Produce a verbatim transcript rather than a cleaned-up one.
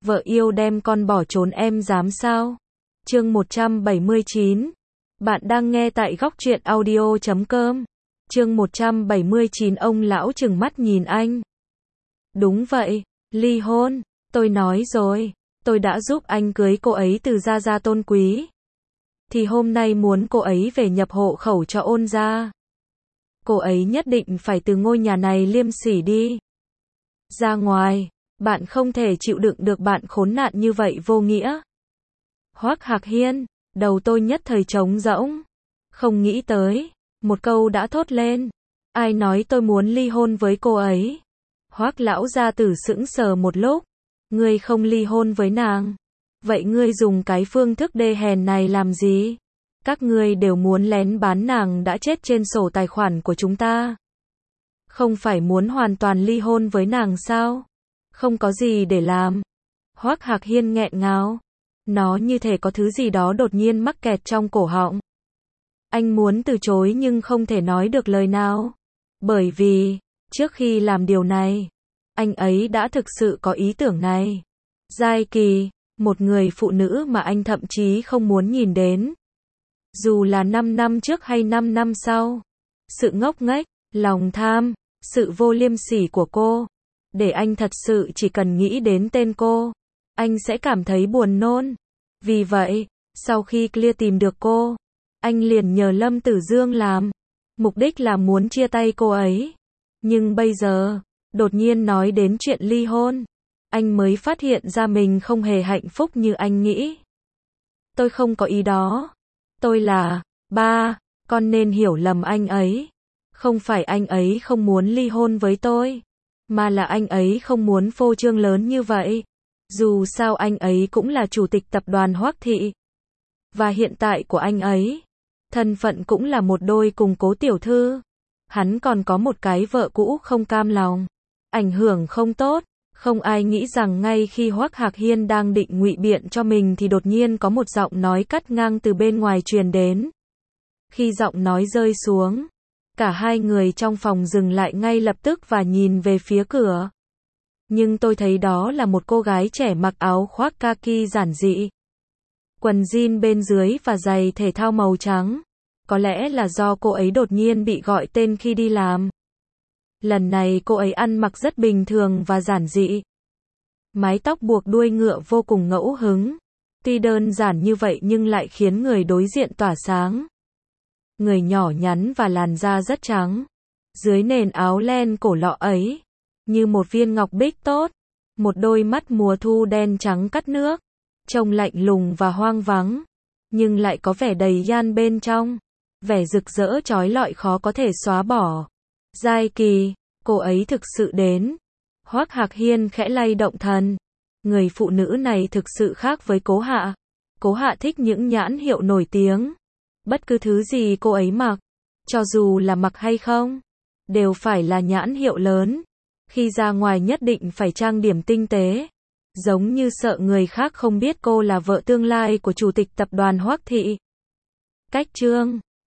Vợ yêu đem con bỏ trốn em dám sao? Chương một trăm bảy mươi chín. Bạn đang nghe tại góc truyện audio chấm com. Chương một trăm bảy mươi chín. Ông lão trừng mắt nhìn anh. Đúng vậy, ly hôn, tôi nói rồi, tôi đã giúp anh cưới cô ấy từ gia gia tôn quý. Thì hôm nay muốn cô ấy về nhập hộ khẩu cho ôn gia. Cô ấy nhất định phải từ ngôi nhà này liêm sỉ đi ra ngoài, bạn không thể chịu đựng được bạn khốn nạn như vậy vô nghĩa. Hoắc Hạc Hiên, đầu tôi nhất thời trống rỗng, không nghĩ tới, một câu đã thốt lên, ai nói tôi muốn ly hôn với cô ấy? Hoắc lão gia tử sững sờ một lúc, ngươi không ly hôn với nàng, vậy ngươi dùng cái phương thức đê hèn này làm gì? Các ngươi đều muốn lén bán nàng đã chết trên sổ tài khoản của chúng ta. Không phải muốn hoàn toàn ly hôn với nàng sao? Không có gì để làm. Hoắc Hạc Hiên nghẹn ngào. Nó như thể có thứ gì đó đột nhiên mắc kẹt trong cổ họng. Anh muốn từ chối nhưng không thể nói được lời nào. Bởi vì, trước khi làm điều này, anh ấy đã thực sự có ý tưởng này. Giai Kỳ, một người phụ nữ mà anh thậm chí không muốn nhìn đến. Dù là năm năm trước hay năm năm sau. Sự ngốc nghếch, lòng tham, sự vô liêm sỉ của cô. Để anh thật sự chỉ cần nghĩ đến tên cô, anh sẽ cảm thấy buồn nôn. Vì vậy, sau khi Clear tìm được cô, anh liền nhờ Lâm Tử Dương làm. Mục đích là muốn chia tay cô ấy. Nhưng bây giờ, đột nhiên nói đến chuyện ly hôn, anh mới phát hiện ra mình không hề hạnh phúc như anh nghĩ. Tôi không có ý đó. Tôi là, ba, con nên hiểu lầm anh ấy. Không phải anh ấy không muốn ly hôn với tôi, mà là anh ấy không muốn phô trương lớn như vậy. Dù sao anh ấy cũng là chủ tịch tập đoàn Hoắc Thị. Và hiện tại của anh ấy, thân phận cũng là một đôi cùng Cố tiểu thư. Hắn còn có một cái vợ cũ không cam lòng. Ảnh hưởng không tốt. Không ai nghĩ rằng ngay khi Hoắc Hạc Hiên đang định ngụy biện cho mình thì đột nhiên có một giọng nói cắt ngang từ bên ngoài truyền đến. Khi giọng nói rơi xuống, cả hai người trong phòng dừng lại ngay lập tức và nhìn về phía cửa. Nhưng tôi thấy đó là một cô gái trẻ mặc áo khoác kaki giản dị, quần jean bên dưới và giày thể thao màu trắng. Có lẽ là do cô ấy đột nhiên bị gọi tên khi đi làm. Lần này cô ấy ăn mặc rất bình thường và giản dị. Mái tóc buộc đuôi ngựa vô cùng ngẫu hứng. Tuy đơn giản như vậy nhưng lại khiến người đối diện tỏa sáng. Người nhỏ nhắn và làn da rất trắng. Dưới nền áo len cổ lọ ấy, như một viên ngọc bích tốt. Một đôi mắt mùa thu đen trắng cắt nước. Trông lạnh lùng và hoang vắng. Nhưng lại có vẻ đầy gian bên trong. Vẻ rực rỡ chói lọi khó có thể xóa bỏ. Giai Kỳ, cô ấy thực sự đến. Hoắc Hạc Hiên khẽ lay động thần. Người phụ nữ này thực sự khác với Cố Hạ. Cố Hạ thích những nhãn hiệu nổi tiếng. Bất cứ thứ gì cô ấy mặc, cho dù là mặc hay không, đều phải là nhãn hiệu lớn. Khi ra ngoài nhất định phải trang điểm tinh tế. Giống như sợ người khác không biết cô là vợ tương lai của chủ tịch tập đoàn Hoắc Thị. Cách chương